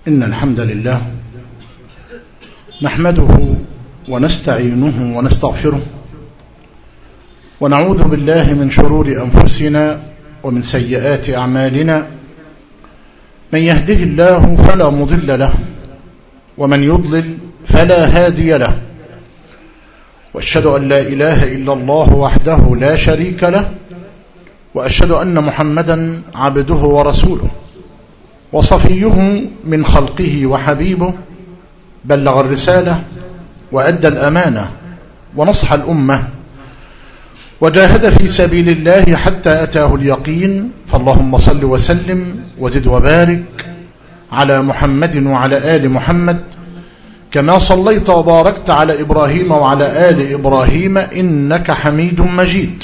إن الحمد لله نحمده ونستعينه ونستغفره ونعوذ بالله من شرور أنفسنا ومن سيئات أعمالنا. من يهده الله فلا مضل له ومن يضلل فلا هادي له، وأشهد أن لا إله إلا الله وحده لا شريك له، وأشهد أن محمدا عبده ورسوله وصفيه من خلقه وحبيبه، بلغ الرسالة وأدى الأمانة ونصح الأمة وجاهد في سبيل الله حتى أتاه اليقين. فاللهم صل وسلم وزد وبارك على محمد وعلى آل محمد كما صليت وباركت على إبراهيم وعلى آل إبراهيم إنك حميد مجيد.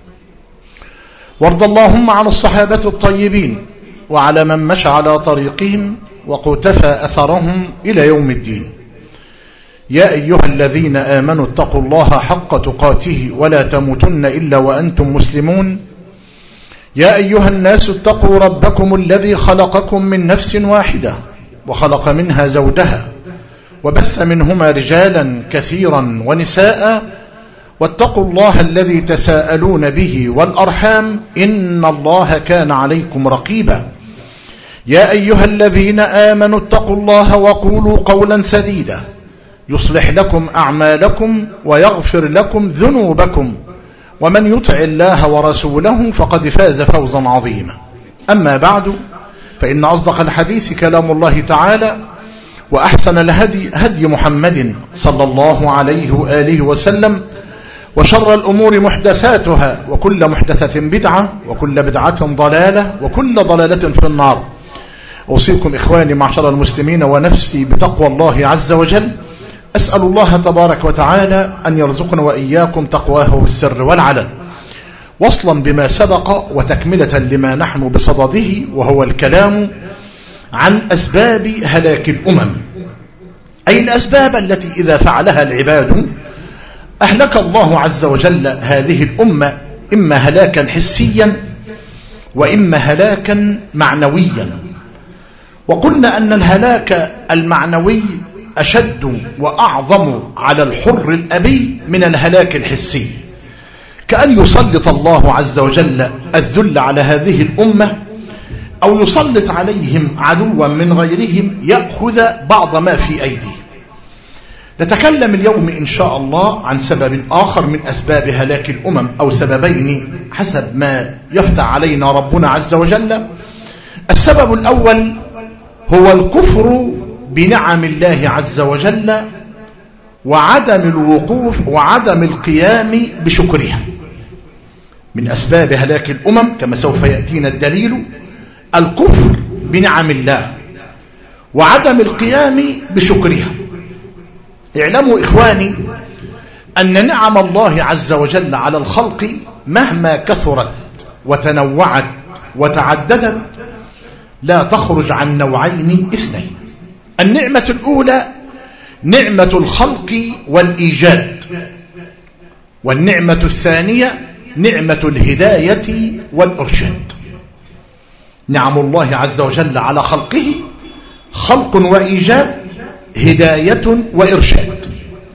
وارض اللهم عن الصحابة الطيبين وعلى من مشى على طريقهم وقتفى أثرهم إلى يوم الدين. يا أيها الذين آمنوا اتقوا الله حق تقاته ولا تموتن إلا وأنتم مسلمون. يا أيها الناس اتقوا ربكم الذي خلقكم من نفس واحدة وخلق منها زوجها وبث منهما رجالا كثيرا ونساء، واتقوا الله الذي تساءلون به والأرحام إن الله كان عليكم رقيبا. يا أيها الذين آمنوا اتقوا الله وقولوا قولا سديدا يصلح لكم أعمالكم ويغفر لكم ذنوبكم، ومن يطع الله ورسوله فقد فاز فوزا عظيما. أما بعد، فإن أصدق الحديث كلام الله تعالى، وأحسن الهدي هدي محمد صلى الله عليه وآله وسلم، وشر الأمور محدثاتها، وكل محدثة بدعة، وكل بدعة ضلالة، وكل ضلالة في النار. أوصيكم إخواني معشر المسلمين ونفسي بتقوى الله عز وجل. أسأل الله تبارك وتعالى أن يرزقنا وإياكم تقواه في السر والعلن، وصلا بما سبق وتكملة لما نحن بصدده، وهو الكلام عن أسباب هلاك الأمم، أي الأسباب التي إذا فعلها العباد أهلك الله عز وجل هذه الأمة، إما هلاكا حسيا وإما هلاكا معنويا. وقلنا أن الهلاك المعنوي أشد وأعظم على الحر الأبي من الهلاك الحسي، كأن يسلط الله عز وجل الذل على هذه الأمة، أو يسلط عليهم عدوا من غيرهم يأخذ بعض ما في أيديه. نتكلم اليوم إن شاء الله عن سبب آخر من أسباب هلاك الأمم، أو سببين حسب ما يفتح علينا ربنا عز وجل. السبب الأول هو الكفر بنعم الله عز وجل وعدم الوقوف وعدم القيام بشكرها. من أسباب هلاك الأمم كما سوف يأتينا الدليل الكفر بنعم الله وعدم القيام بشكرها. اعلموا إخواني أن نعم الله عز وجل على الخلق مهما كثرت وتنوعت وتعددت لا تخرج عن نوعين اثنين. النعمة الأولى نعمة الخلق والإيجاد، والنعمة الثانية نعمة الهداية والإرشاد. نعم الله عز وجل على خلقه خلق وإيجاد، هداية وإرشاد،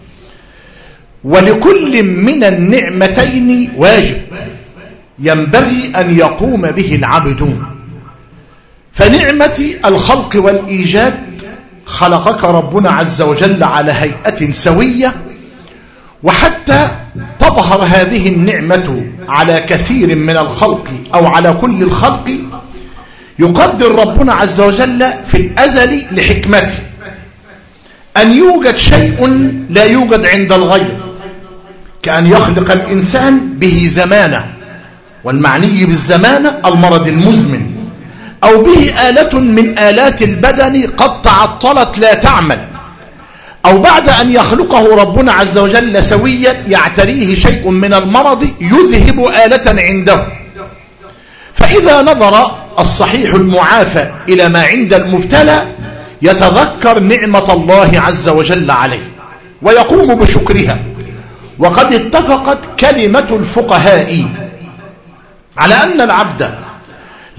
ولكل من النعمتين واجب ينبغي أن يقوم به العبد. فنعمة الخلق والإيجاد خلقك ربنا عز وجل على هيئة سوية، وحتى تظهر هذه النعمة على كثير من الخلق أو على كل الخلق يقدر ربنا عز وجل في الأزل لحكمته أن يوجد شيء لا يوجد عند الغير، كأن يخلق الإنسان به زمانة، والمعني بالزمانة المرض المزمن، أو به آلة من آلات البدن قد تعطلت لا تعمل، أو بعد أن يخلقه ربنا عز وجل سويا يعتريه شيء من المرض يذهب آلة عنده. فإذا نظر الصحيح المعافى إلى ما عند المبتلى يتذكر نعمة الله عز وجل عليه ويقوم بشكرها. وقد اتفقت كلمة الفقهاء على أن العبد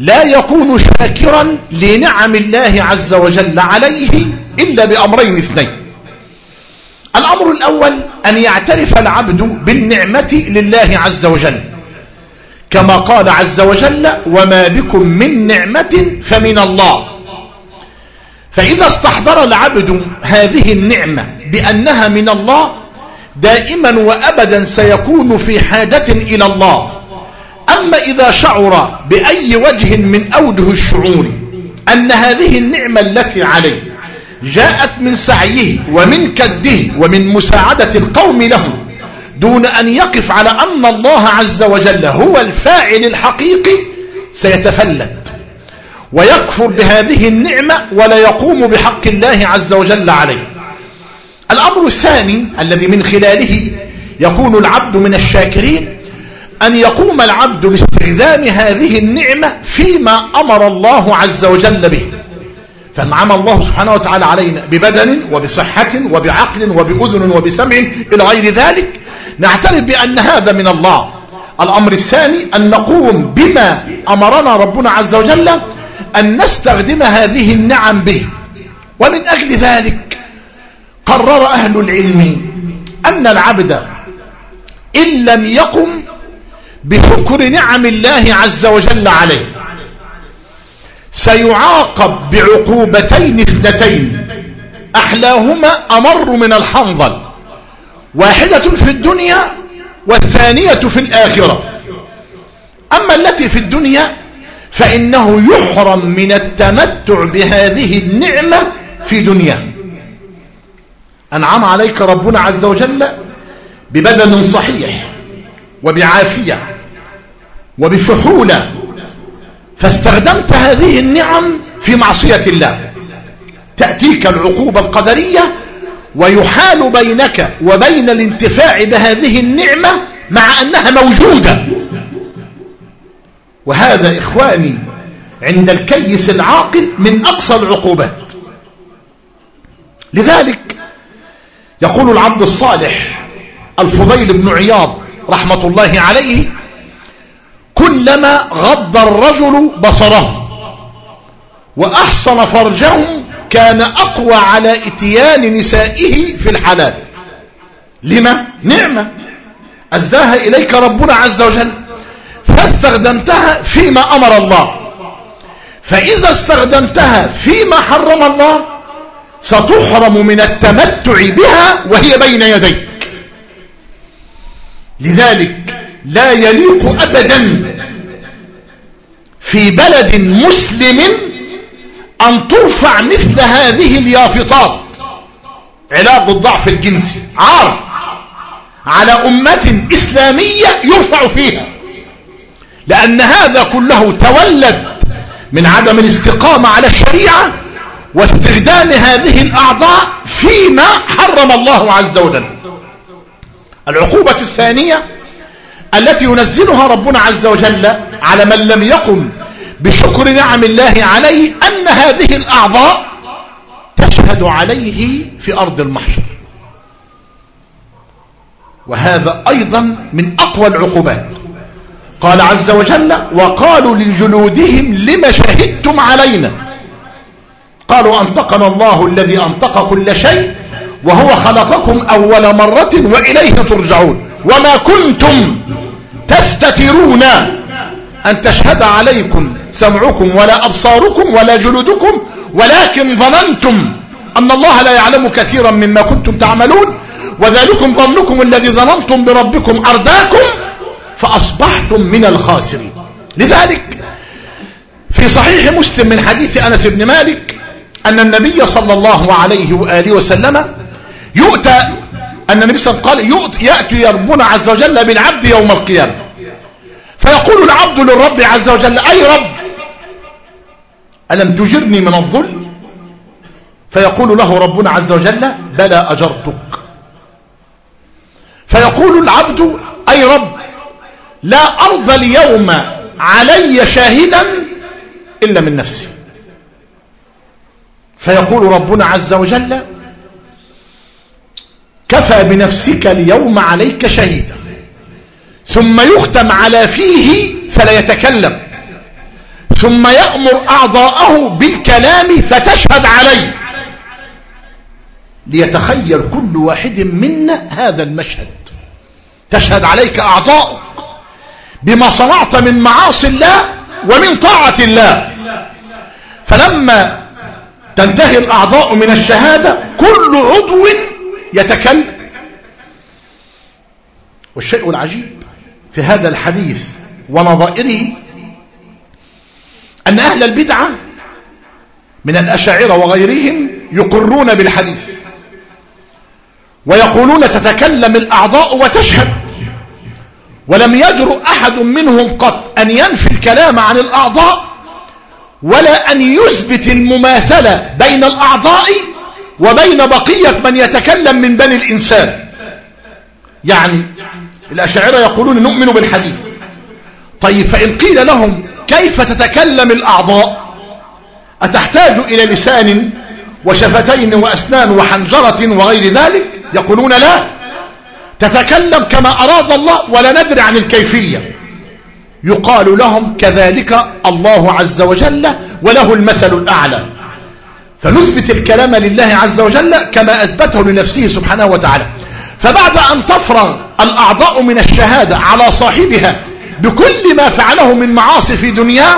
لا يكون شاكرا لنعم الله عز وجل عليه إلا بأمرين اثنين. الأمر الأول أن يعترف العبد بالنعمة لله عز وجل، كما قال عز وجل: وما بكم من نعمة فمن الله. فإذا استحضر العبد هذه النعمة بأنها من الله، دائما وأبدا سيكون في حاجة إلى الله. أما إذا شعر بأي وجه من أوجه الشعور أن هذه النعمة التي عليه جاءت من سعيه ومن كده ومن مساعدة القوم له، دون أن يقف على أن الله عز وجل هو الفاعل الحقيقي، سيتفلت ويكفر بهذه النعمة ولا يقوم بحق الله عز وجل عليه. الأمر الثاني الذي من خلاله يكون العبد من الشاكرين، أن يقوم العبد باستخدام هذه النعمة فيما أمر الله عز وجل به. فانعم الله سبحانه وتعالى علينا ببدن وبصحة وبعقل وبأذن وبسمع إلى غير ذلك، نعترف بأن هذا من الله. الأمر الثاني أن نقوم بما أمرنا ربنا عز وجل أن نستخدم هذه النعم به. ومن أجل ذلك قرر أهل العلم أن العبد إن لم يقم بشكر نعم الله عز وجل عليه سيعاقب بعقوبتين اثنتين، أحلاهما أمر من الحنظل، واحدة في الدنيا والثانية في الآخرة. أما التي في الدنيا فإنه يحرم من التمتع بهذه النعمة في دنيا. أنعم عليك ربنا عز وجل ببدن صحيح وبعافية وبفحولة، فاستخدمت هذه النعم في معصية الله، تأتيك العقوبة القدرية ويحال بينك وبين الانتفاع بهذه النعمة مع أنها موجودة. وهذا إخواني عند الكيس العاقل من أقصى العقوبات. لذلك يقول العبد الصالح الفضيل بن عياض رحمة الله عليه: كلما غض الرجل بصره وأحصن فرجه كان أقوى على إتيان نسائه في الحلال. لما؟ نعمة أزداها إليك ربنا عز وجل، فاستخدمتها فيما أمر الله. فإذا استخدمتها فيما حرم الله ستحرم من التمتع بها وهي بين يديك. لذلك لا يليق أبدا في بلد مسلم أن ترفع مثل هذه اليافطات، علاج الضعف الجنسي، عار على أمة إسلامية يرفع فيها، لأن هذا كله تولد من عدم الاستقامة على الشريعة واستخدام هذه الأعضاء فيما حرم الله عز وجل. العقوبة الثانية التي ينزلها ربنا عز وجل على من لم يقم بشكر نعم الله عليه أن هذه الأعضاء تشهد عليه في أرض المحشر، وهذا أيضا من أقوى العقوبات. قال عز وجل: وقالوا لجلودهم لما شهدتم علينا؟ قالوا أنطقنا الله الذي أنطق كل شيء وهو خلقكم أول مرة وإليه ترجعون وما كنتم تستترون أن تشهد عليكم سمعكم ولا أبصاركم ولا جلودكم ولكن ظننتم أن الله لا يعلم كثيرا مما كنتم تعملون وذلكم ظنكم الذي ظننتم بربكم أرداكم فأصبحتم من الخاسرين. لذلك في صحيح مسلم من حديث أنس بن مالك أن النبي صلى الله عليه وآله وسلم يؤتى أن النبي صلى الله عليه وسلم قال: يأتي ربنا عز وجل بالعبد يوم القيامة فيقول العبد للرب عز وجل: أي رب ألم تجرني من الظلم؟ فيقول له ربنا عز وجل: بلى أجرتك. فيقول العبد: أي رب لا أرضى اليوم علي شاهدا إلا من نفسي. فيقول ربنا عز وجل: كفى بنفسك اليوم عليك شهيدا. ثم يختم على فيه فلا يتكلم، ثم يأمر أعضاءه بالكلام فتشهد عليه، ليتخيل كل واحد منا هذا المشهد. تشهد عليك أعضاؤك بما صنعت من معاصي الله ومن طاعة الله، فلما تنتهي الأعضاء من الشهادة كل عضو يتكلم. والشيء العجيب في هذا الحديث ونظائره أن أهل البدعة من الأشاعرة وغيرهم يقرون بالحديث ويقولون تتكلم الأعضاء وتشهد، ولم يجرؤ أحد منهم قط أن ينفي الكلام عن الأعضاء ولا أن يثبت المماثلة بين الأعضاء وبين بقية من يتكلم من بني الإنسان. يعني الأشاعرة يقولون نؤمن بالحديث، طيب فإن قيل لهم كيف تتكلم الأعضاء؟ أتحتاج إلى لسان وشفتين وأسنان وحنجرة وغير ذلك؟ يقولون لا، تتكلم كما أراد الله ولا ندري عن الكيفية. يقال لهم كذلك الله عز وجل وله المثل الأعلى، فنثبت الكلام لله عز وجل كما أثبته لنفسه سبحانه وتعالى. فبعد أن تفرغ الأعضاء من الشهادة على صاحبها بكل ما فعله من معاصي في دنياه،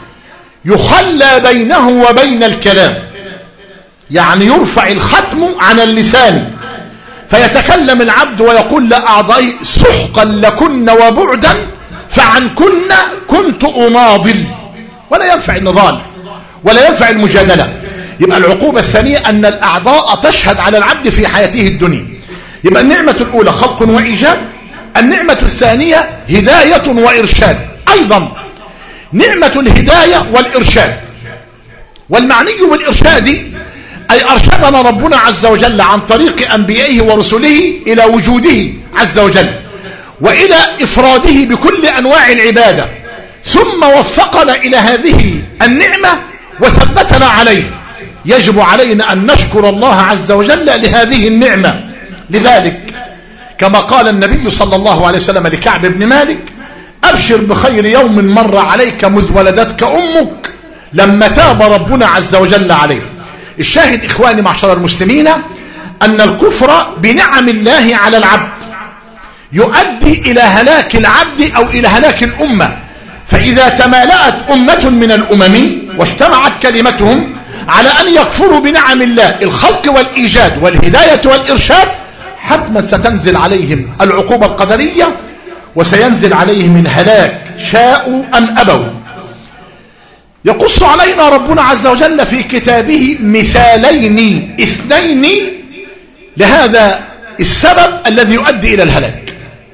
يخلى بينه وبين الكلام، يعني يرفع الختم عن اللسان فيتكلم العبد ويقول لأعضائه سحقا لكن وبعدا فعنكن كنت أناضل، ولا ينفع النضال ولا ينفع المجادلة. يبقى العقوبة الثانية أن الأعضاء تشهد على العبد في حياته الدنيا. يبقى النعمة الأولى خلق وإيجاد، النعمة الثانية هداية وإرشاد. أيضا نعمة الهداية والإرشاد، والمعني بالإرشاد أي أرشدنا ربنا عز وجل عن طريق أنبيائه ورسله إلى وجوده عز وجل وإلى إفراده بكل أنواع العبادة، ثم وفقنا إلى هذه النعمة وثبتنا عليه. يجب علينا أن نشكر الله عز وجل لهذه النعمة. لذلك كما قال النبي صلى الله عليه وسلم لكعب بن مالك أبشر بخير يوم مر عليك مذ ولدتك أمك لما تاب ربنا عز وجل عليه. الشاهد إخواني معشر المسلمين أن الكفر بنعم الله على العبد يؤدي إلى هلاك العبد أو إلى هلاك الأمة. فإذا تمالأت أمة من الأمم واجتمعت كلمتهم على أن يكفروا بنعم الله الخلق والإيجاد والهداية والإرشاد، حتما ستنزل عليهم العقوبة القدرية وسينزل عليهم الهلاك شاءوا أم أبوا. يقص علينا ربنا عز وجل في كتابه مثالين اثنين لهذا السبب الذي يؤدي إلى الهلاك.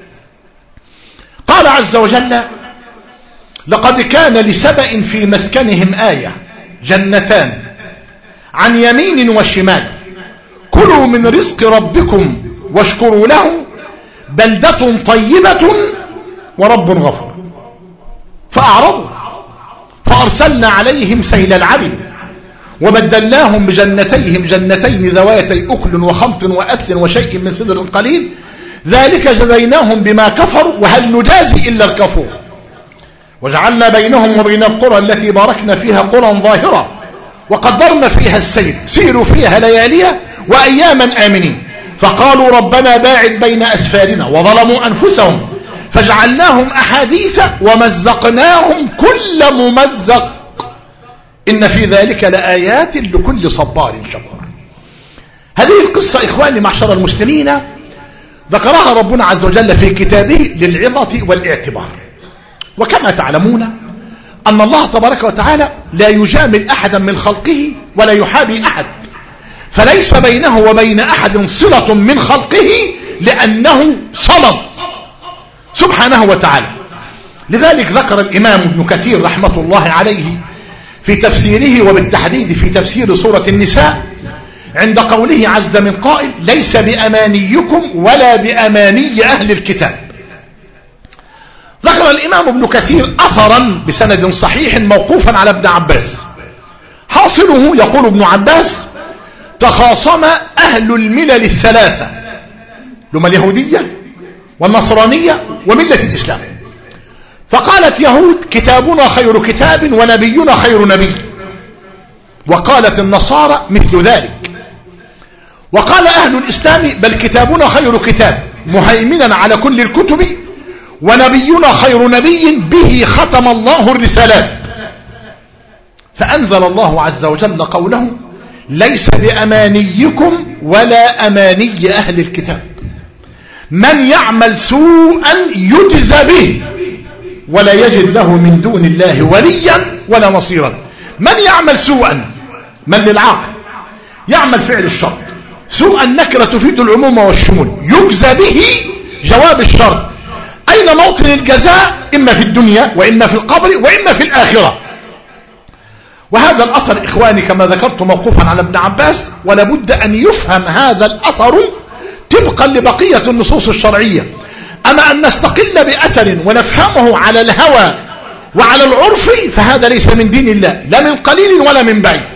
قال عز وجل لقد كان لسبأ في مسكنهم آية جنتان عن يمين وشمال كلوا من رزق ربكم واشكروا له بلدة طيبة ورب غفور. فأعرضوا فأرسلنا عليهم سيل العرم وبدلناهم بجنتيهم جنتين ذواتي أكل وخمط وأثل وشيء من سدر قليل ذلك جزيناهم بما كفروا وهل نجازي إلا الكفور. وجعلنا بينهم وبين القرى التي باركنا فيها قرى ظاهرة وقدرنا فيها السير سيروا فيها لياليا وأياما آمنين. فقالوا ربنا باعد بين أسفارنا وظلموا أنفسهم فجعلناهم أحاديث ومزقناهم كل ممزق إن في ذلك لآيات لكل صبار شكور. هذه القصة إخواني معشر المسلمين ذكرها ربنا عز وجل في كتابه للعظة والاعتبار. وكما تعلمون أن الله تبارك وتعالى لا يجامل أحدا من خلقه ولا يحابي أحد، فليس بينه وبين أحد صلة من خلقه لأنه صمد سبحانه وتعالى. لذلك ذكر الإمام ابن كثير رحمة الله عليه في تفسيره وبالتحديد في تفسير سورة النساء عند قوله عز من قائل ليس بأمانيكم ولا بأماني أهل الكتاب. ذكر الإمام ابن كثير أثرا بسند صحيح موقوفا على ابن عباس حاصله يقول ابن عباس تخاصم أهل الملل الثلاثة لما اليهودية والنصرانية وملة الإسلام، فقالت يهود كتابنا خير كتاب ونبينا خير نبي، وقالت النصارى مثل ذلك، وقال أهل الإسلام بل كتابنا خير كتاب مهيمنا على كل الكتب، ونبينا خير نبي به ختم الله الرسالات. فأنزل الله عز وجل قوله ليس بأمانيكم ولا أماني أهل الكتاب، من يعمل سوءا يجزى به ولا يجد له من دون الله وليا ولا نصيرا. من يعمل سوءا، من للعاقل يعمل فعل الشرط، سوءا نكرة تفيد العموم والشمول، يجزى به جواب الشرط. أين موطن الجزاء؟ إما في الدنيا وإما في القبر وإما في الآخرة. وهذا الأثر إخواني كما ذكرت موقوفا على ابن عباس، ولابد أن يفهم هذا الأثر طبقا لبقية النصوص الشرعية. أما أن نستقل بأثر ونفهمه على الهوى وعلى العرف فهذا ليس من دين الله، لا من قليل ولا من بعيد.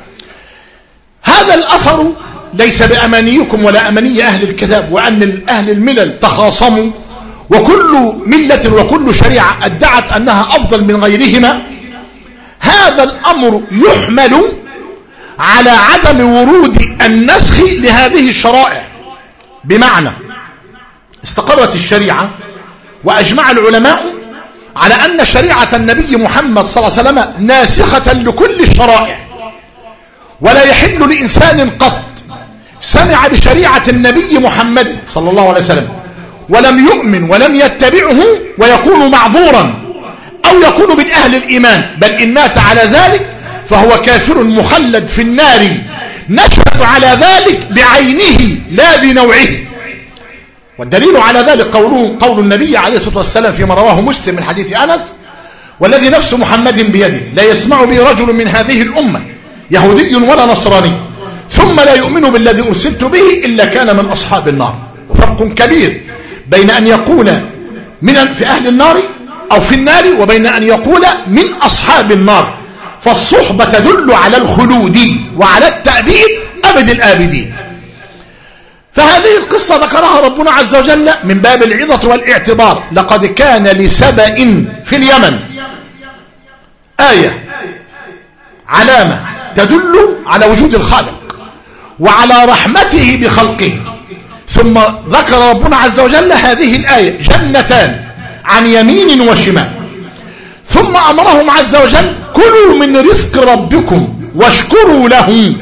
هذا الأثر ليس بأمانيكم ولا أماني أهل الكتاب، وأن أهل الملل تخاصموا وكل ملة وكل شريعة ادعت أنها أفضل من غيرهما، هذا الأمر يحمل على عدم ورود النسخ لهذه الشرائع. بمعنى استقرت الشريعة وأجمع العلماء على أن شريعة النبي محمد صلى الله عليه وسلم ناسخة لكل الشرائع، ولا يحل لإنسان قط سمع بشريعة النبي محمد صلى الله عليه وسلم ولم يؤمن ولم يتبعه ويكون معذورا أو يكون من أهل الإيمان، بل إن مات على ذلك فهو كافر مخلد في النار، نشهد على ذلك بعينه لا بنوعه. والدليل على ذلك قول النبي عليه الصلاة والسلام فيما رواه مسلم من حديث أنس والذي نفس محمد بيده لا يسمع به رجل من هذه الأمة يهودي ولا نصراني ثم لا يؤمن بالذي أرسلت به إلا كان من أصحاب النار. وفرق كبير بين أن يقول في أهل النار أو في النار وبين أن يقول من أصحاب النار، فالصحبة تدل على الخلود وعلى التأبيد أبد الآبدين. فهذه القصة ذكرها ربنا عز وجل من باب العظة والاعتبار. لقد كان لسبأ في اليمن آية، علامة تدل على وجود الخالق وعلى رحمته بخلقه. ثم ذكر ربنا عز وجل هذه الآية جنتان عن يمين وشمال، ثم أمرهم عز وجل كلوا من رزق ربكم واشكروا له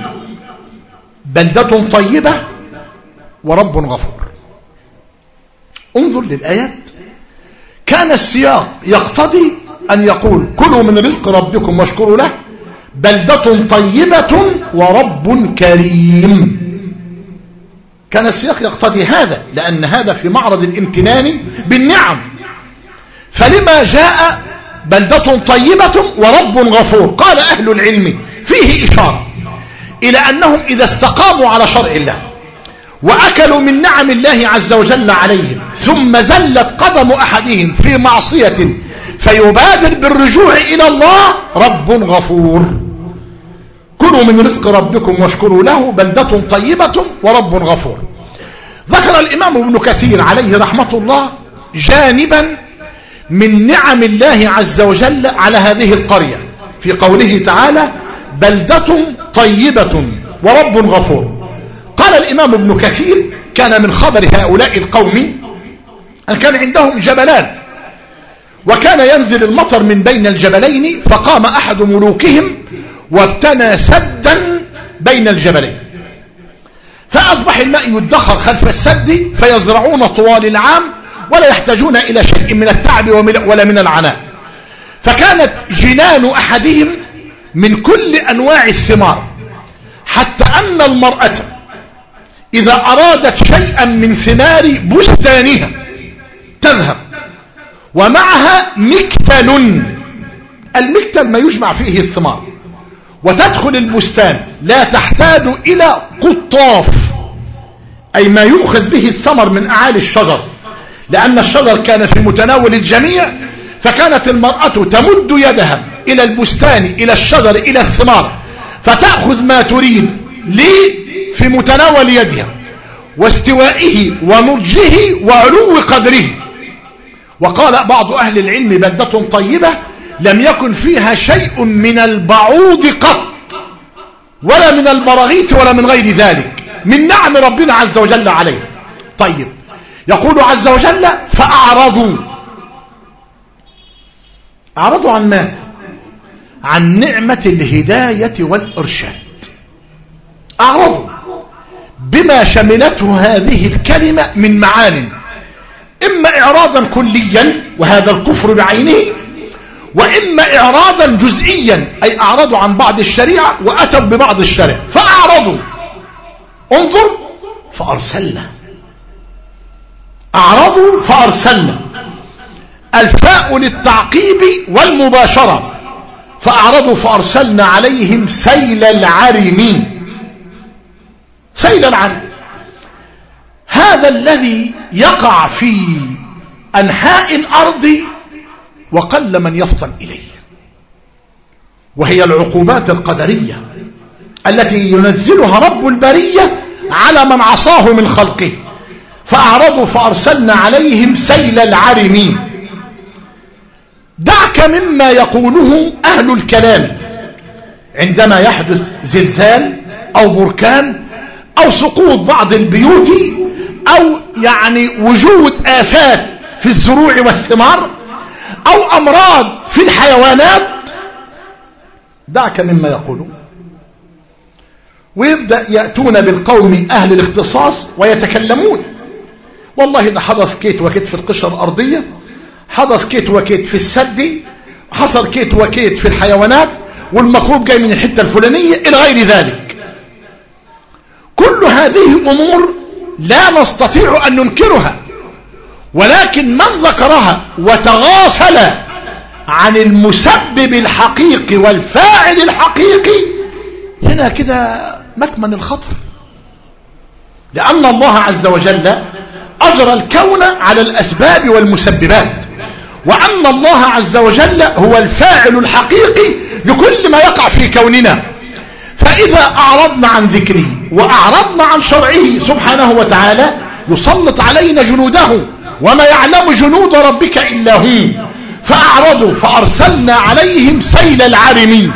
بلدة طيبة ورب غفور. انظر للآيات، كان السياق يقتضي أن يقول كلوا من رزق ربكم واشكروا له بلدة طيبة ورب كريم. كان السياق يقتضي هذا لأن هذا في معرض الامتنان بالنعم. فلما جاء بلدة طيبة ورب غفور؟ قال أهل العلم فيه إشارة إلى أنهم إذا استقاموا على شرع الله وأكلوا من نعم الله عز وجل عليهم ثم زلت قدم أحدهم في معصية فيبادر بالرجوع إلى الله رب غفور. كلوا من رزق ربكم واشكروا له بلدة طيبة ورب غفور. ذكر الإمام ابن كثير عليه رحمة الله جانبا من نعم الله عز وجل على هذه القرية في قوله تعالى بلدة طيبة ورب غفور. قال الإمام ابن كثير كان من خبر هؤلاء القوم أن كان عندهم جبلان وكان ينزل المطر من بين الجبلين، فقام أحد ملوكهم وابتنى سدا بين الجبلين، فأصبح الماء يدخر خلف السد فيزرعون طوال العام ولا يحتاجون إلى شيء من التعب ولا من العناء. فكانت جنان أحدهم من كل أنواع الثمار، حتى أن المرأة إذا أرادت شيئا من ثمار بستانها تذهب ومعها مكتل، المكتل ما يجمع فيه الثمار، وتدخل البستان لا تحتاج إلى قطاف أي ما يؤخذ به الثمر من أعالي الشجر، لأن الشجر كان في متناول الجميع، فكانت المرأة تمد يدها إلى البستان إلى الشجر إلى الثمار فتأخذ ما تريد في متناول يدها واستوائه ونضجه وعلو قدره. وقال بعض أهل العلم بلدة طيبة لم يكن فيها شيء من البعوض قط ولا من البراغيث ولا من غير ذلك من نعم ربنا عز وجل عليه. طيب، يقول عز وجل فأعرضوا عن ماذا؟ عن نعمة الهداية والإرشاد. أعرضوا بما شملته هذه الكلمة من معان، إما إعراضا كليا وهذا الكفر بعينه، وإما إعراضا جزئيا أي أعرضوا عن بعض الشريعة وأتوا ببعض الشريعة. فأعرضوا، انظر، فأرسلنا. أعرضوا فأرسلنا، الفاء للتعقيب والمباشرة. فأعرضوا فأرسلنا عليهم سيل العرم. سيل العرم هذا الذي يقع في أنحاء الأرض وقل من يفطن إليه، وهي العقوبات القدرية التي ينزلها رب البرية على من عصاه من خلقه. فأعرضوا فأرسلنا عليهم سيل العرم. دعك مما يقوله أهل الكلام عندما يحدث زلزال أو بركان أو سقوط بعض البيوت أو يعني وجود آفات في الزروع والثمار أو أمراض في الحيوانات. دعك مما يقوله، ويبدأ يأتون بالقوم أهل الاختصاص ويتكلمون والله ده حدث كيت وكيت في القشرة الأرضية، حدث كيت وكيت في السد، حصل كيت وكيت في الحيوانات، والمكروب جاي من الحتة الفلانية إلى غير ذلك. كل هذه أمور لا نستطيع أن ننكرها، ولكن من ذكرها وتغافل عن المسبب الحقيقي والفاعل الحقيقي هنا كده مكمن الخطر، لأن الله عز وجل أجرى الكون على الأسباب والمسببات، وأن الله عز وجل هو الفاعل الحقيقي لكل ما يقع في كوننا. فإذا أعرضنا عن ذكره وأعرضنا عن شرعه سبحانه وتعالى يسلط علينا جنوده، وما يعلم جنود ربك إلا هو. فأعرضوا فأرسلنا عليهم سيل العرم.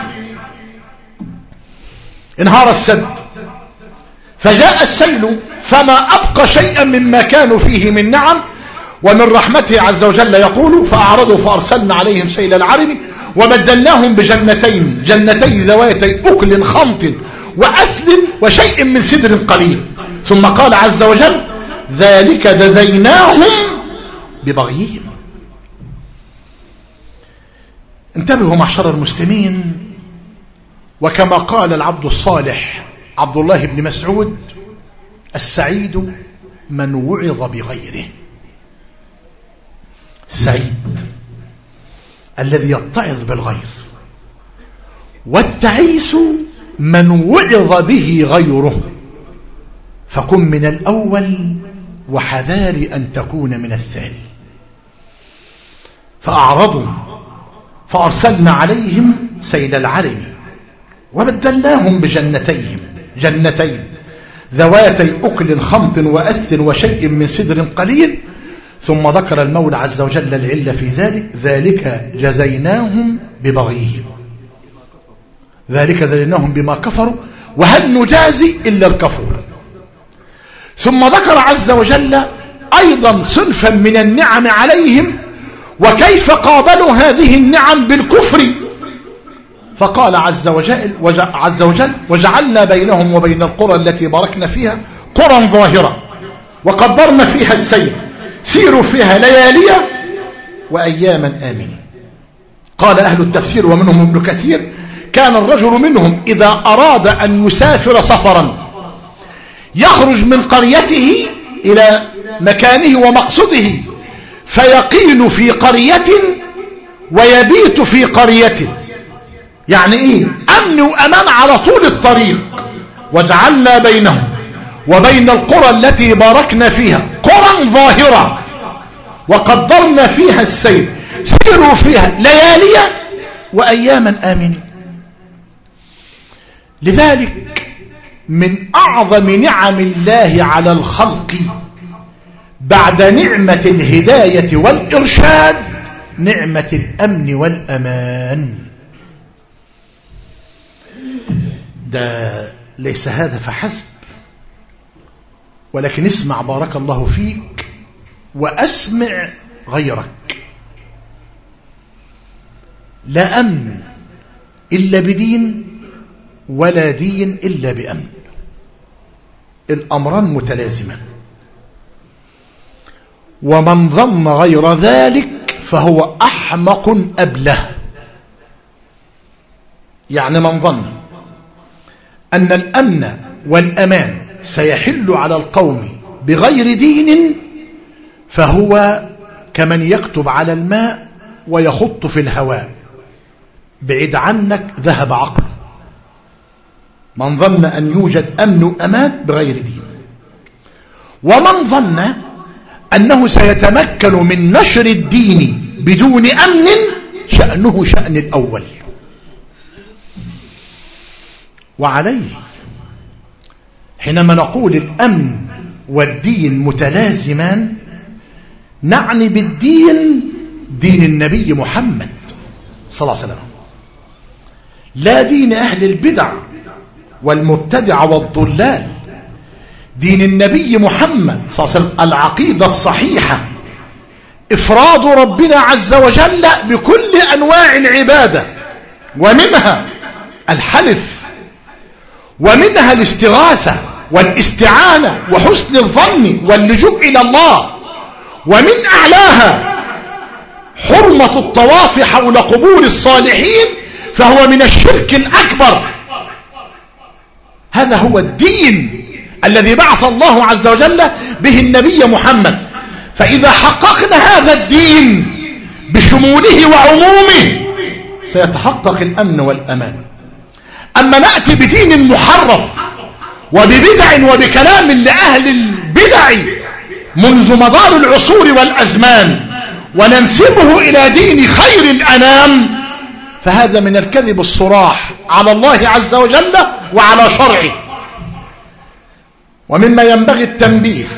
انهار السد فجاء السيل فما أبقى شيئا مما كانوا فيه من نعم. ومن رحمته عز وجل يقول فأعرضوا فأرسلنا عليهم سيل العرم وبدلناهم بجنتين، جنتي ذواتي أكل خمط وأسل وشيء من سدر قليل. ثم قال عز وجل ذلك جزيناهم ببغيهم. انتبهوا معشر المسلمين، وكما قال العبد الصالح عبد الله بن مسعود السعيد من وعظ بغيره. السعيد الذي يتعظ بالغير، والتعيس من وعظ به غيره. فكن من الأول وحذار أن تكون من الثاني. فأعرضوا فأرسلنا عليهم سيل العرم وبدلناهم بجنتين، جنتين ذواتي أكل خمط وأسل وشيء من سدر قليل. ثم ذكر المولى عز وجل العلة في ذلك ذلك جزيناهم ببغيهم، ذلك جزيناهم بما كفروا وهل نجازي إلا الكفور. ثم ذكر عز وجل أيضا صنفا من النعم عليهم وكيف قابلوا هذه النعم بالكفر. فقال عز وجل وجعلنا بينهم وبين القرى التي باركنا فيها قرى ظاهرة وقدرنا فيها السير سيروا فيها ليالي وأياما آمنين. قال أهل التفسير ومنهم ابن كثير كان الرجل منهم إذا أراد أن يسافر سفرا يخرج من قريته إلى مكانه ومقصده فيقيل في قرية ويبيت في قرية، يعني إيه؟ أمن وأمان على طول الطريق. وجعلنا بينهم وبين القرى التي باركنا فيها قرى ظاهرة وقدرنا فيها السير سيروا فيها ليالي وأياما آمنين. لذلك من أعظم نعم الله على الخلق بعد نعمة الهداية والإرشاد نعمة الأمن والأمان. ده ليس هذا فحسب، ولكن اسمع بارك الله فيك وأسمع غيرك. لا أمن إلا بدين، ولا دين إلا بأمن، الأمران متلازمان. ومن ظن غير ذلك فهو أحمق أبله. يعني من ظن أن الأمن والأمان سيحل على القوم بغير دين فهو كمن يكتب على الماء ويخط في الهواء، بعيد عنك ذهب عقله. من ظن أن يوجد أمن وأمان بغير دين، ومن ظن أنه سيتمكن من نشر الدين بدون أمن شأنه شأن الأول. وعليه حينما نقول الأمن والدين متلازمان نعني بالدين دين النبي محمد صلى الله عليه وسلم، لا دين أهل البدع والمبتدع والضلال. دين النبي محمد صلى الله عليه وسلم العقيدة الصحيحة، إفراد ربنا عز وجل بكل أنواع العبادة، ومنها الحلف، ومنها الاستغاثة والاستعانة وحسن الظن واللجوء إلى الله، ومن أعلاها حرمة الطواف حول قبور الصالحين، فهو من الشرك الأكبر. هذا هو الدين الذي بعث الله عز وجل به النبي محمد. فإذا حققنا هذا الدين بشموله وعمومه سيتحقق الأمن والأمان. أما نأتي بدين محرف وببدع وبكلام لأهل البدع منذ مدار العصور والأزمان وننسبه إلى دين خير الأنام، فهذا من الكذب الصراح على الله عز وجل وعلى شرعه. ومما ينبغي التنبيه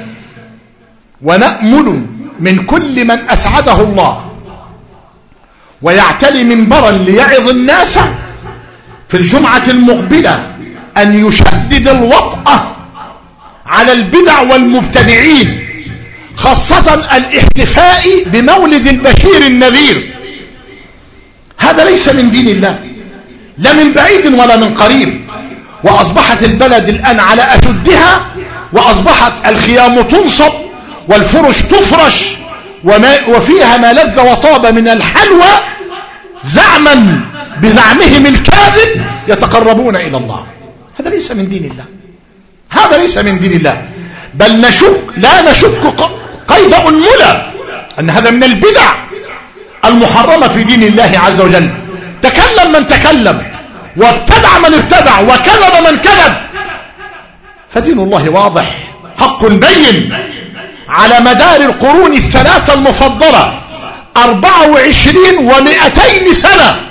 ونأمل من كل من أسعده الله ويعتلي منبرا ليعظ الناس في الجمعة المقبلة أن يشدد الوطأة على البدع والمبتدعين، خاصة الاحتفاء بمولد البشير النذير. هذا ليس من دين الله، لا من بعيد ولا من قريب. وأصبحت البلد الآن على أشدها، وأصبحت الخيام تنصب والفرش تفرش وفيها ما لذ وطاب من الحلوى، زعما بزعمهم الكاذب يتقربون إلى الله. هذا ليس من دين الله، هذا ليس من دين الله. بل لا نشك قيد أنملة أن هذا من البدع المحرمة في دين الله عز وجل. تكلم من تكلم، وابتدع من ابتدع، وكذب من كذب، فدين الله واضح حق بين على مدار القرون الثلاثة المفضلة 24 و200 سنة.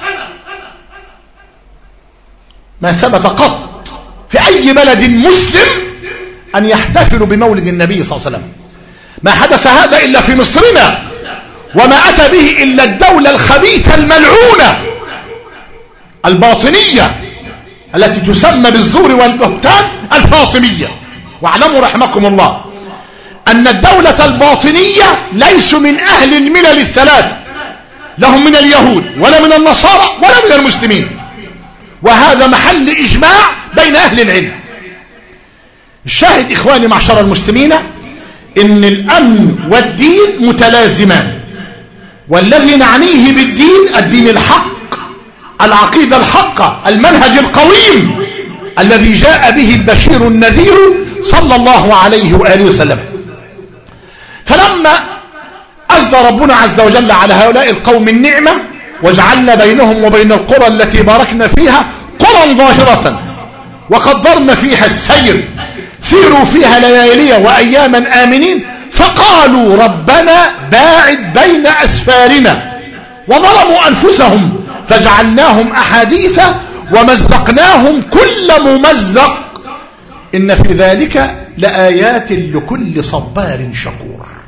ما ثبت قط في أي بلد مسلم أن يحتفلوا بمولد النبي صلى الله عليه وسلم. ما حدث هذا إلا في مصرنا، وما أتى به إلا الدولة الخبيثة الملعونة الباطنية التي تسمى بالزور والبهتان الفاطمية. واعلموا رحمكم الله أن الدولة الباطنية ليسوا من أهل الملل الثلاث، لهم من اليهود ولا من النصارى ولا من المسلمين، وهذا محل إجماع بين أهل العلم. الشاهد إخواني معشر المسلمين إن الأمن والدين متلازمان، والذي نعنيه بالدين الدين الحق، العقيدة الحقة، المنهج القويم الذي جاء به البشير النذير صلى الله عليه وآله وسلم. فلما أسدى ربنا عز وجل على هؤلاء القوم النعمة وجعلنا بينهم وبين القرى التي باركنا فيها قرى ظاهرة وقدرنا فيها السير، سيروا فيها ليالي وأياما آمنين، فقالوا ربنا باعد بين أسفارنا، وظلموا أنفسهم فجعلناهم أحاديث ومزقناهم كل ممزق، إن في ذلك لآيات لكل صبار شكور.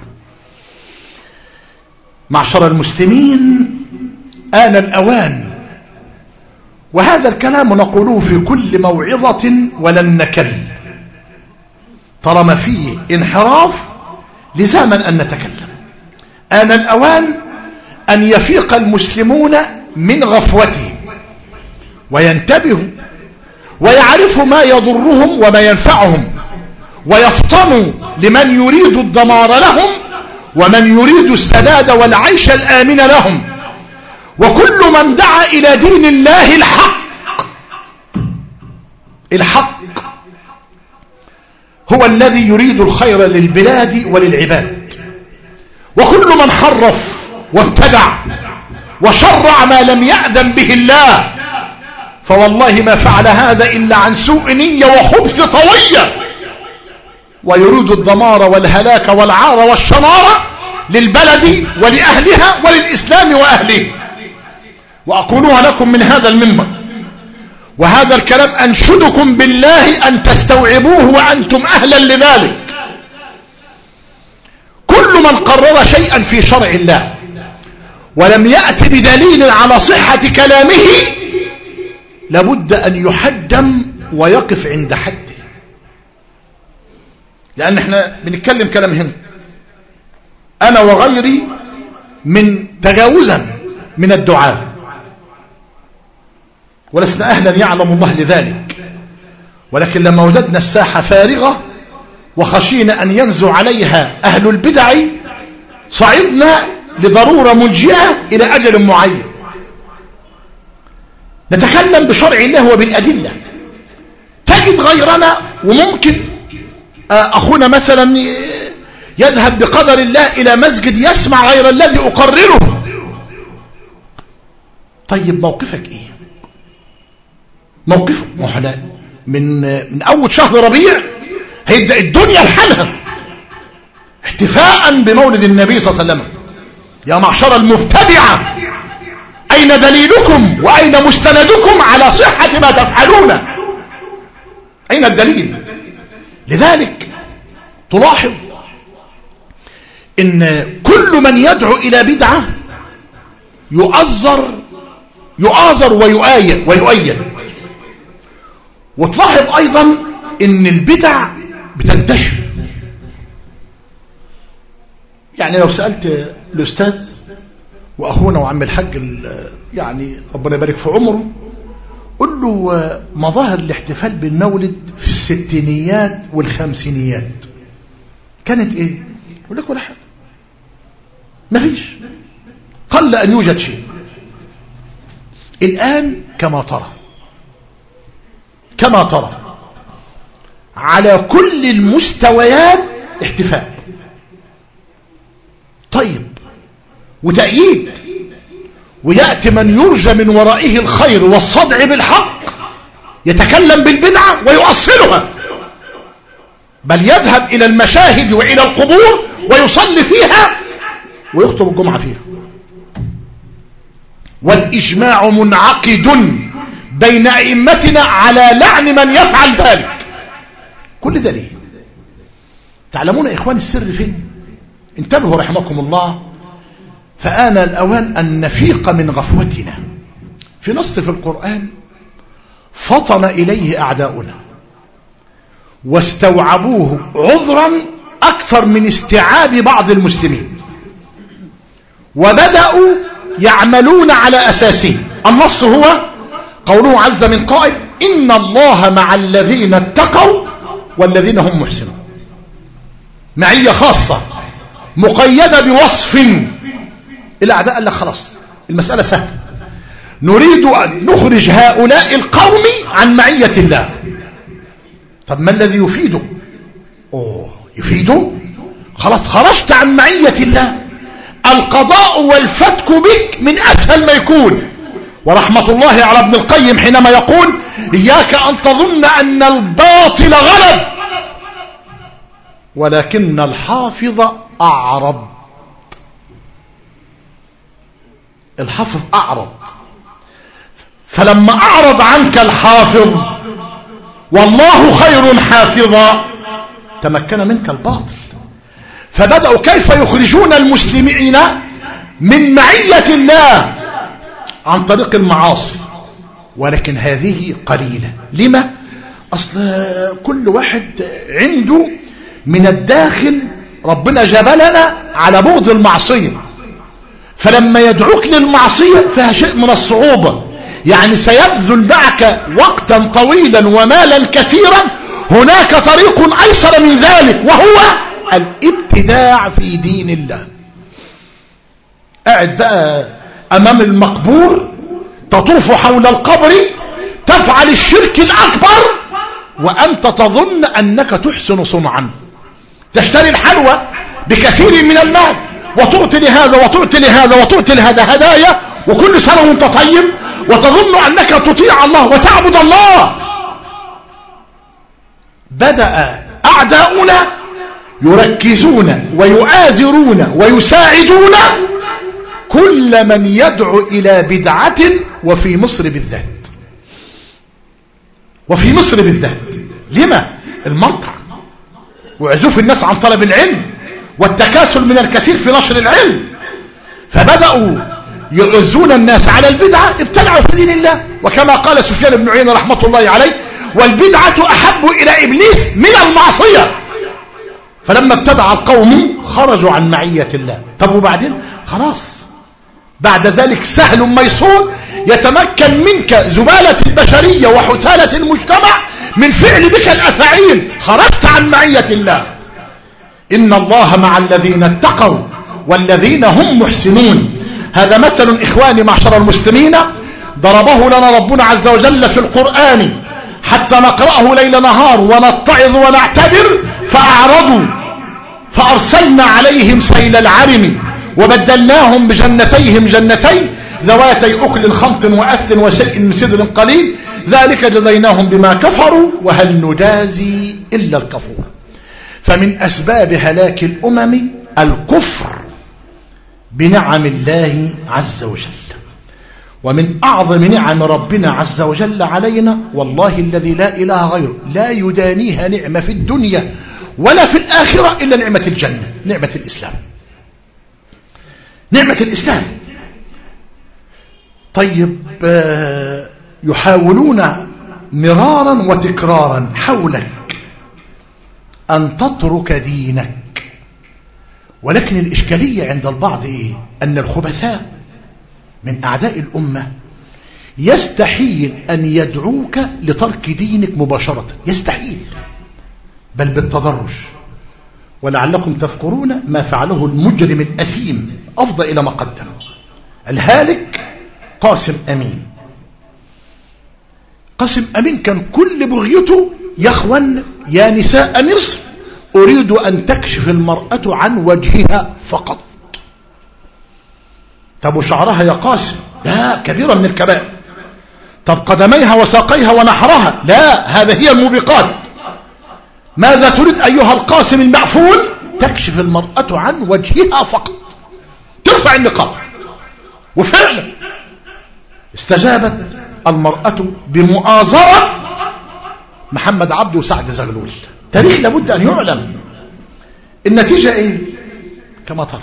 معشر المسلمين، آن الأوان، وهذا الكلام نقوله في كل موعظة ولن نكل، طالما فيه انحراف لزاما أن نتكلم. آن الأوان أن يفيق المسلمون من غفوتهم وينتبهوا ويعرفوا ما يضرهم وما ينفعهم، ويفطنوا لمن يريد الدمار لهم ومن يريد السداد والعيش الآمن لهم. وكل من دعا إلى دين الله الحق هو الذي يريد الخير للبلاد وللعباد. وكل من حرف وابتدع وشرع ما لم يأذن به الله فوالله ما فعل هذا إلا عن سوء نية وخبث طوية، ويريد الدمار والهلاك والعار والشنار للبلد ولأهلها وللإسلام وأهله. وأقولها لكم من هذا المنبر، وهذا الكلام أنشدكم بالله أن تستوعبوه وأنتم أهلا لذلك. كل من قرر شيئا في شرع الله ولم يأتي بدليل على صحة كلامه لابد أن يحجم ويقف عند حده، لأن احنا بنتكلم كلام هنا أنا وغيري من تجاوزا من الدعاء، ولسنا أهلا يعلم الله لذلك، ولكن لما وجدنا الساحة فارغة وخشينا أن ينزو عليها أهل البدع صعدنا لضرورة ملجئة إلى أجل معين. نتكلم بشرع الله وبالأدلة. تجد غيرنا وممكن أخونا مثلا يذهب بقدر الله إلى مسجد يسمع غير الذي أقرره. طيب موقفك إيه؟ موقفه من أول شهر ربيع هيبدأ الدنيا لحالها احتفاء بمولد النبي صلى الله عليه وسلم. يا معشر المبتدعة، أين دليلكم وأين مستندكم على صحة ما تفعلون؟ أين الدليل؟ لذلك تلاحظ إن كل من يدعو إلى بدعة يؤازر ويؤيد. وتلاحظ أيضا إن البدع بتنتشر. يعني لو سألت الأستاذ وأخونا وعم الحاج يعني ربنا يبارك في عمره، قل له مظاهر الاحتفال بالمولد في الستينيات والخمسينيات كانت ايه؟ يقول لك ولا حاجه، مفيش، قل ان يوجد شيء. الان كما ترى على كل المستويات احتفال. طيب وتأييد، ويأتي من يرجى من ورائه الخير والصدع بالحق يتكلم بالبدعة ويؤصلها، بل يذهب إلى المشاهد وإلى القبور ويصلي فيها ويخطب الجمعة فيها. والإجماع منعقد بين أئمتنا على لعن من يفعل ذلك. كل ده ليه؟ تعلمون يا إخوان السر فين؟ انتبهوا رحمكم الله. فآن الأوان أن نفيق من غفوتنا. في نص في القرآن فطن إليه أعداؤنا واستوعبوه عذرا أكثر من استيعاب بعض المسلمين، وبدأوا يعملون على أساسه. النص هو قوله عز من قائل: إن الله مع الذين اتقوا والذين هم محسنون. معية خاصة مقيدة بوصف. الأعداء قال لك خلاص المسألة سهلة، نريد أن نخرج هؤلاء القوم عن معية الله. طب ما الذي يفيده؟ يفيده خلاص خرجت عن معية الله. القضاء والفتك بك من أسهل ما يكون. ورحمة الله على ابن القيم حينما يقول: إياك أن تظن أن الباطل غلب ولكن الحافظ أعرض. الحافظ أعرض، فلما أعرض عنك الحافظ والله خير حافظا تمكن منك الباطل. فبدأوا كيف يخرجون المسلمين من معية الله عن طريق المعاصي، ولكن هذه قليلة. لما؟ أصل كل واحد عنده من الداخل ربنا جبلنا على بغض المعصية، فلما يدعوك للمعصية فيها شيء من الصعوبة، يعني سيبذل معك وقتا طويلا ومالا كثيرا. هناك طريق أيسر من ذلك، وهو الابتداع في دين الله. قاعد بقى أمام المقبور، تطوف حول القبر، تفعل الشرك الأكبر وأنت تظن أنك تحسن صنعا، تشتري الحلوى بكثير من المال وتؤتي لهذا وتؤتي لهذا وتؤتي لهذا هدايا، وكل سنة وانت طيب، وتظن أنك تطيع الله وتعبد الله. بدأ أعداؤنا يركزون ويؤازرون ويساعدون كل من يدعو إلى بدعة، وفي مصر بالذات، وفي مصر بالذات. لما؟ المرقع وعزوف الناس عن طلب العلم والتكاسل من الكثير في نشر العلم، فبدأوا يعزون الناس على البدعة، ابتدعوا في دين الله. وكما قال سفيان بن عيينة رحمة الله عليه: والبدعة أحب إلى إبليس من المعصية. فلما ابتدع القوم خرجوا عن معية الله. طب وبعدين؟ خلاص، بعد ذلك سهل ميسور يتمكن منك زبالة البشرية وحثالة المجتمع من فعل بك الأفاعيل، خرجت عن معية الله. إن الله مع الذين اتقوا والذين هم محسنون. هذا مثل إخواني معشر المسلمين ضربه لنا ربنا عز وجل في القرآن حتى نقرأه ليل نهار ونتعظ ونعتبر، فأعرضوا فأرسلنا عليهم سيل العرم وبدلناهم بجنتيهم جنتين ذواتي أكل خمط وأثل وشيء من سدر قليل، ذلك جزيناهم بما كفروا وهل نجازي إلا الكفور. فمن أسباب هلاك الأمم الكفر بنعم الله عز وجل. ومن أعظم نعم ربنا عز وجل علينا والله الذي لا إله غيره لا يدانيها نعمة في الدنيا ولا في الآخرة إلا نعمة الجنة، نعمة الإسلام، نعمة الإسلام. طيب، يحاولون مرارا وتكرارا حولك أن تترك دينك، ولكن الإشكالية عند البعض إيه؟ أن الخبثاء من أعداء الأمة يستحيل أن يدعوك لترك دينك مباشرة، يستحيل، بل بالتدرج. ولعلكم تذكرون ما فعله المجرم الأثيم أفضى إلى ما قدم الهالك قاسم أمين. قاسم أمين كان كل بغيته: يا اخوان يا نساء مصر، أريد أن تكشف المرأة عن وجهها فقط. طب وشعرها يا قاسم؟ لا، كبيرة من الكبائر. طب قدميها وساقيها ونحرها؟ لا، هذا هي الموبقات. ماذا تريد أيها القاسم المعفون؟ تكشف المرأة عن وجهها فقط، ترفع النقاب. وفعلا استجابت المرأة بمؤازرة محمد عبده وسعد زغلول. تاريخ لابد أن يعلم. النتيجة إيه؟ كما ترى،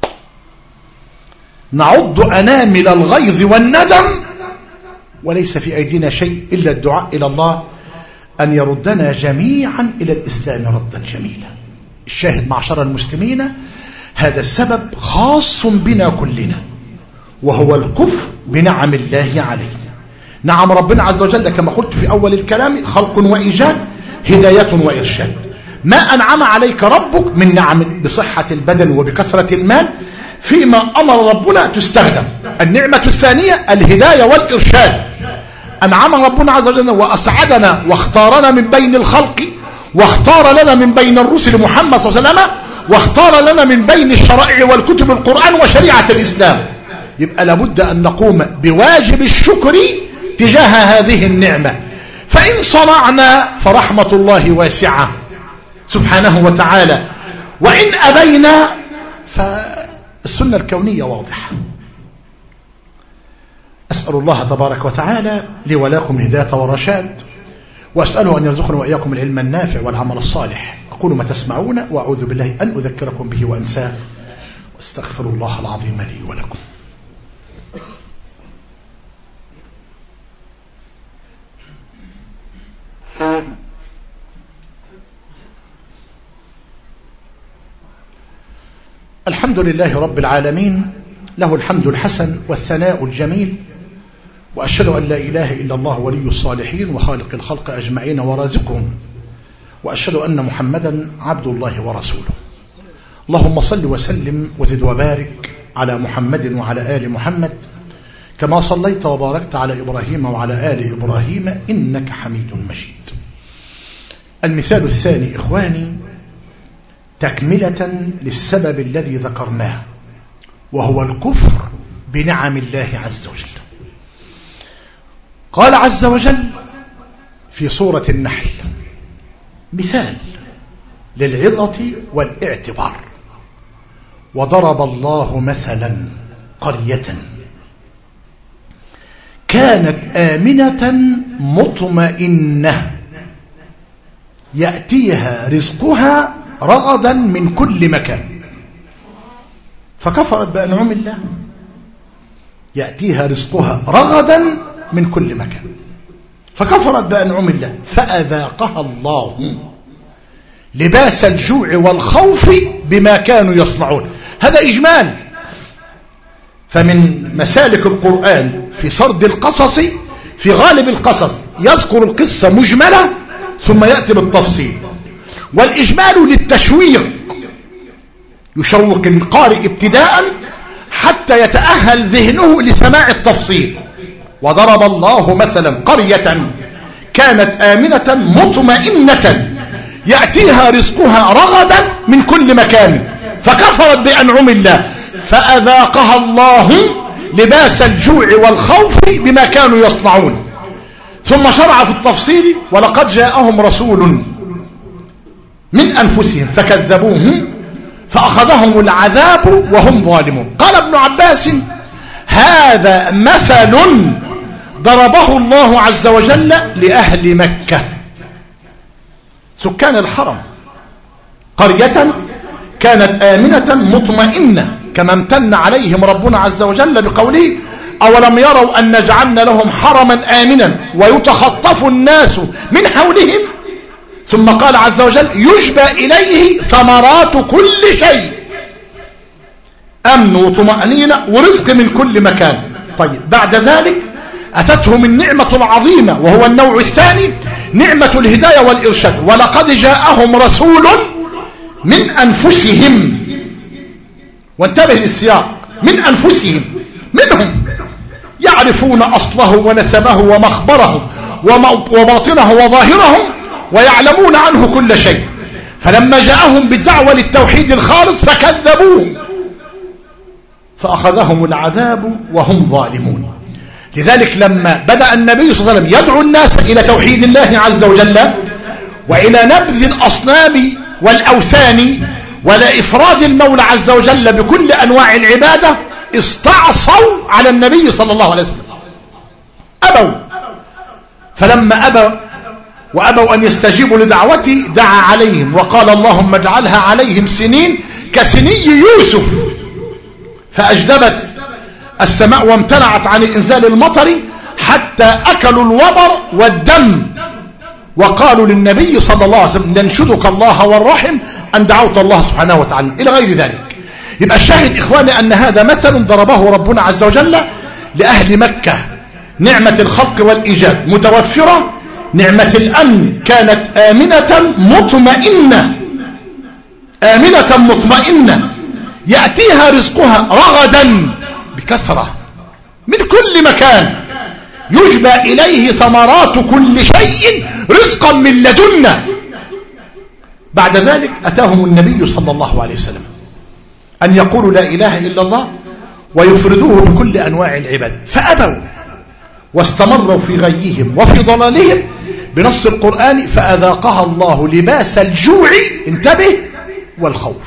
نعض أنامل الغيظ والندم وليس في أيدينا شيء إلا الدعاء إلى الله أن يردنا جميعا إلى الإسلام ردا جميلا. الشاهد معشر المسلمين، هذا السبب خاص بنا كلنا، وهو الكفر بنعم الله علينا. نعم ربنا عز وجل كما قلت في أول الكلام: خلق وإيجاد، هداية وإرشاد. ما أنعم عليك ربك من نعم بصحة البدن وبكثرة المال فيما أمر ربنا تستخدم. النعمة الثانية الهداية والإرشاد. أنعم ربنا عز وجل وأسعدنا واختارنا من بين الخلق، واختار لنا من بين الرسل محمد صلى الله عليه وسلم، واختار لنا من بين الشرائع والكتب القرآن وشريعة الإسلام. يبقى لابد أن نقوم بواجب الشكر تجاه هذه النعمة. فإن صنعنا فرحمة الله واسعة سبحانه وتعالى، وإن أبينا فالسنة الكونية واضحة. أسأل الله تبارك وتعالى لي ولكم هداية ورشاد، وأسأله أن يرزقنا وإياكم العلم النافع والعمل الصالح. أقول ما تسمعون وأعوذ بالله أن أذكركم به وأنساه. استغفر الله العظيم لي ولكم. الحمد لله رب العالمين، له الحمد الحسن والثناء الجميل، وأشهد أن لا إله إلا الله ولي الصالحين وخالق الخلق أجمعين ورازقهم، وأشهد أن محمدا عبد الله ورسوله. اللهم صل وسلم وزد وبارك على محمد وعلى آل محمد كما صليت وباركت على إبراهيم وعلى آل إبراهيم إنك حميد مجيد. المثال الثاني إخواني تكملة للسبب الذي ذكرناه، وهو الكفر بنعم الله عز وجل. قال عز وجل في سورة النحل مثال للعظة والاعتبار: وضرب الله مثلا قرية كانت آمنة مطمئنة يأتيها رزقها رغدا من كل مكان فكفرت بأنعم الله. يأتيها رزقها رغدا من كل مكان فكفرت بأنعم الله فأذاقها الله لباس الجوع والخوف بما كانوا يصنعون. هذا إجمال. فمن مسالك القرآن في سرد القصص في غالب القصص يذكر القصة مجملة ثم يأتي بالتفصيل، والإجمال للتشويق، يشوق القارئ ابتداء حتى يتأهل ذهنه لسماع التفصيل. وضرب الله مثلا قرية كانت آمنة مطمئنة يأتيها رزقها رغدا من كل مكان فكفرت بأنعم الله فأذاقها الله لباس الجوع والخوف بما كانوا يصنعون. ثم شرع في التفصيل: ولقد جاءهم رسول من أنفسهم فكذبوهم فأخذهم العذاب وهم ظالمون. قال ابن عباس: هذا مثل ضربه الله عز وجل لأهل مكة سكان الحرم، قرية كانت آمنة مطمئنة، كما امتن عليهم ربنا عز وجل بقوله: أولم يروا أن جعلنا لهم حرما آمنا ويتخطف الناس من حولهم. ثم قال عز وجل: يجبى إليه ثمرات كل شيء، أمن وطمأنينة ورزق من كل مكان. طيب، بعد ذلك أتتهم النعمة العظيمة وهو النوع الثاني، نعمة الهداية والإرشاد: ولقد جاءهم رسول من أنفسهم. وانتبه للسياق: من أنفسهم، منهم، يعرفون أصله ونسبه ومخبره وباطنه وظاهره ويعلمون عنه كل شيء. فلما جاءهم بالدعوة للتوحيد الخالص فكذبوه فأخذهم العذاب وهم ظالمون. لذلك لما بدأ النبي صلى الله عليه وسلم يدعو الناس إلى توحيد الله عز وجل وإلى نبذ الأصنام والأوثان ولا إفراد المولى عز وجل بكل أنواع العبادة، استعصوا على النبي صلى الله عليه وسلم، أبوا. فلما وأبوا أن يستجيبوا لدعوته دعا عليهم وقال: اللهم اجعلها عليهم سنين كسني يوسف. فأجدبت السماء وامتنعت عن إنزال المطر حتى أكلوا الوبر والدم، وقالوا للنبي صلى الله عليه وسلم: ننشدك الله والرحم أن دعوت الله سبحانه وتعالى، إلى غير ذلك. يبقى الشاهد إخواني أن هذا مثل ضربه ربنا عز وجل لأهل مكة. نعمة الخلق والإيجاد متوفرة، نعمة الأمن كانت آمنة مطمئنة، آمنة مطمئنة يأتيها رزقها رغدا بكثرة من كل مكان، يجبى إليه ثمرات كل شيء رزقا من لدنا. بعد ذلك أتاهم النبي صلى الله عليه وسلم أن يقولوا لا إله إلا الله ويفردوه بكل أنواع العباد، فأبوا واستمروا في غيهم وفي ضلالهم بنص القرآن: فأذاقها الله لباس الجوع، انتبه، والخوف.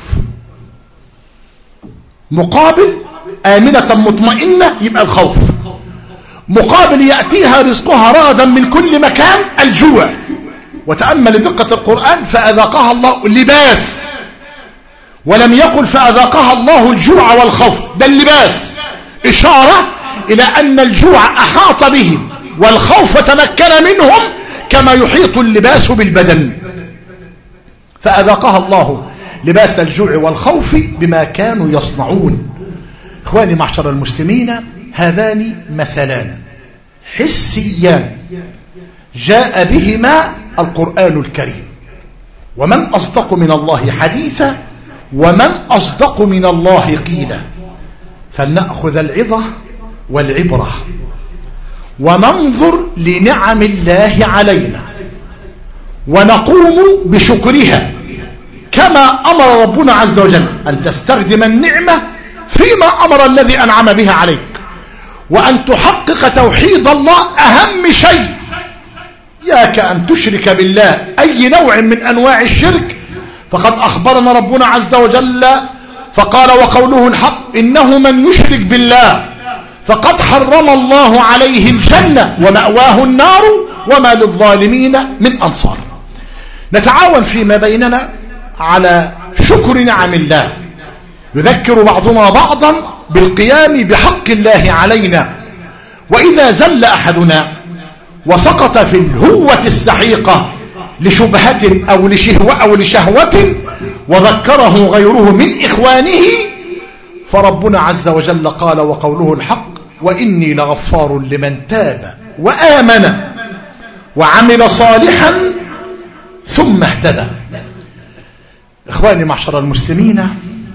مقابل آمنة مطمئنة يبقى الخوف، مقابل يأتيها رزقها رغدا من كل مكان الجوع. وتأمل دقة القرآن: فأذاقها الله لباس، ولم يقل فأذاقها الله الجوع والخوف، ده اللباس إشارة إلى أن الجوع أحاط بهم والخوف تمكن منهم كما يحيط اللباس بالبدن، فأذاقها الله لباس الجوع والخوف بما كانوا يصنعون. إخواني معشر المسلمين، هذان مثلان حسيان جاء بهما القرآن الكريم، ومن أصدق من الله حديثا ومن أصدق من الله قيلا. فلنأخذ العظة والعبرة وننظر لنعم الله علينا ونقوم بشكرها، كما أمر ربنا عز وجل أن تستخدم النعمة فيما أمر الذي أنعم بها عليك، وأن تحقق توحيد الله أهم شيء. إياك أن تشرك بالله أي نوع من أنواع الشرك، فقد أخبرنا ربنا عز وجل فقال وقوله الحق إنه من يشرك بالله فقد حرم الله عليه الجنة ومأواه النار وما للظالمين من أنصار. نتعاون فيما بيننا على شكر نعم الله، يذكر بعضنا بعضا بالقيام بحق الله علينا. وإذا زل أحدنا وسقط في الهوة السحيقة لشبهة أو لشهوة وذكره غيره من إخوانه، فربنا عز وجل قال وقوله الحق وإني لغفار لمن تاب وآمن وعمل صالحا ثم اهتدى. إخواني معشر المسلمين،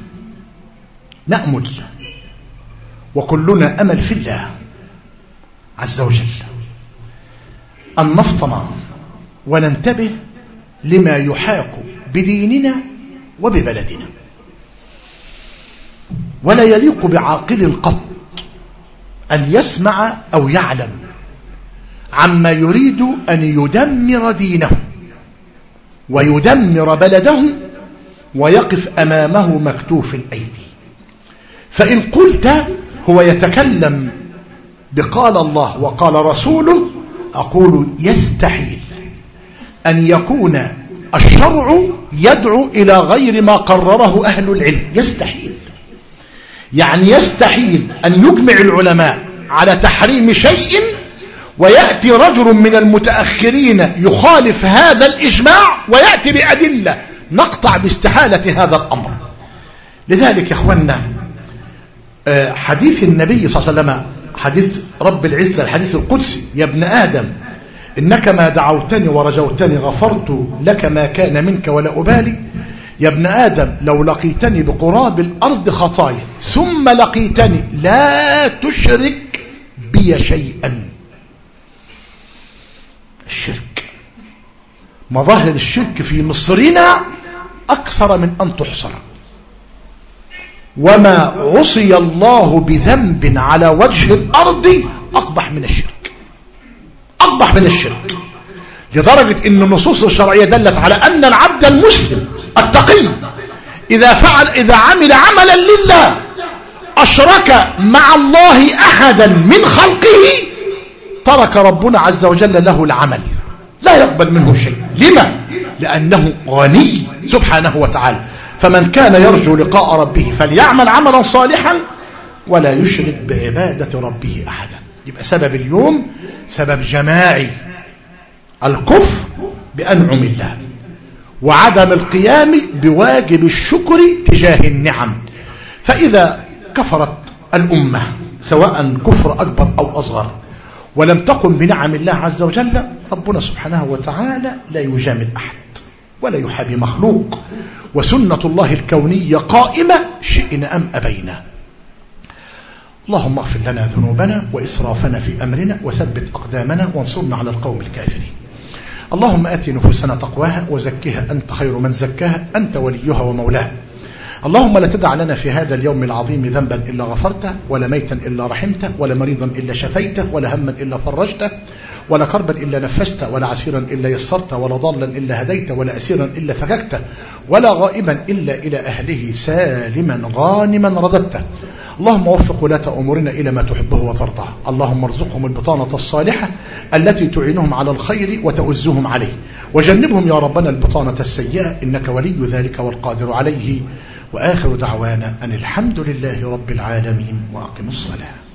نأمل وكلنا أمل في الله عز وجل أن نفطن وننتبه لما يحاك بديننا وببلدنا. ولا يليق بعاقل قط أن يسمع أو يعلم عما يريد أن يدمر دينه ويدمر بلده ويقف أمامه مكتوف الأيدي. فإن قلت هو يتكلم بقال الله وقال رسوله، أقول يستحيل أن يكون الشرع يدعو إلى غير ما قرره أهل العلم، يستحيل. يعني يستحيل أن يجمع العلماء على تحريم شيء ويأتي رجل من المتأخرين يخالف هذا الإجماع ويأتي بأدلة نقطع باستحالة هذا الأمر. لذلك يا أخوانا، حديث النبي صلى الله عليه وسلم، حديث رب العزة، الحديث القدسي: يا ابن آدم إنك ما دعوتني ورجوتني غفرت لك ما كان منك ولا أبالي. يا ابن آدم لو لقيتني بقراب الأرض خطايا ثم لقيتني لا تشرك بي شيئا. الشرك، مظاهر الشرك في مصرنا أكثر من أن تحصر، وما عصي الله بذنب على وجه الأرض أقبح من الشرك، أقبح من الشرك، لدرجة أن النصوص الشرعية دلت على أن العبد المسلم التقي إذا عمل عملا لله أشرك مع الله أحدا من خلقه ترك ربنا عز وجل له العمل، لا يقبل منه شيء. لما؟ لأنه غني سبحانه وتعالى. فمن كان يرجو لقاء ربه فليعمل عملا صالحا ولا يشرك بعبادة ربه أحدا. يبقى سبب اليوم سبب جماعي، الكفر بأنعم الله وعدم القيام بواجب الشكر تجاه النعم. فإذا كفرت الأمة سواء كفر أكبر أو أصغر ولم تقم بنعم الله عز وجل، ربنا سبحانه وتعالى لا يجامل أحد ولا يحابي مخلوق، وسنة الله الكونية قائمة شئنا أم أبينا. اللهم اغفر لنا ذنوبنا وإسرافنا في أمرنا وثبت أقدامنا وانصرنا على القوم الكافرين. اللهم آت نفوسنا تقواها وزكها أنت خير من زكاها أنت وليها ومولاها. اللهم لا تدع لنا في هذا اليوم العظيم ذنبا إلا غفرته، ولا ميتا إلا رحمته، ولا مريضا إلا شفيته، ولا هما إلا فرجته، ولا كربا إلا نفسته، ولا عسيرا إلا يسرته، ولا ضالا إلا هديته، ولا أسيرا إلا فككته، ولا غائبا إلا إلى أهله سالما غانما رددته. اللهم وفق ولاة أمورنا إلى ما تحبه وترضاه. اللهم ارزقهم البطانة الصالحة التي تعينهم على الخير وتؤزهم عليه، وجنبهم يا ربنا البطانة السيئة إنك ولي ذلك والقادر عليه. وآخر دعوانا أن الحمد لله رب العالمين وأقم الصلاة.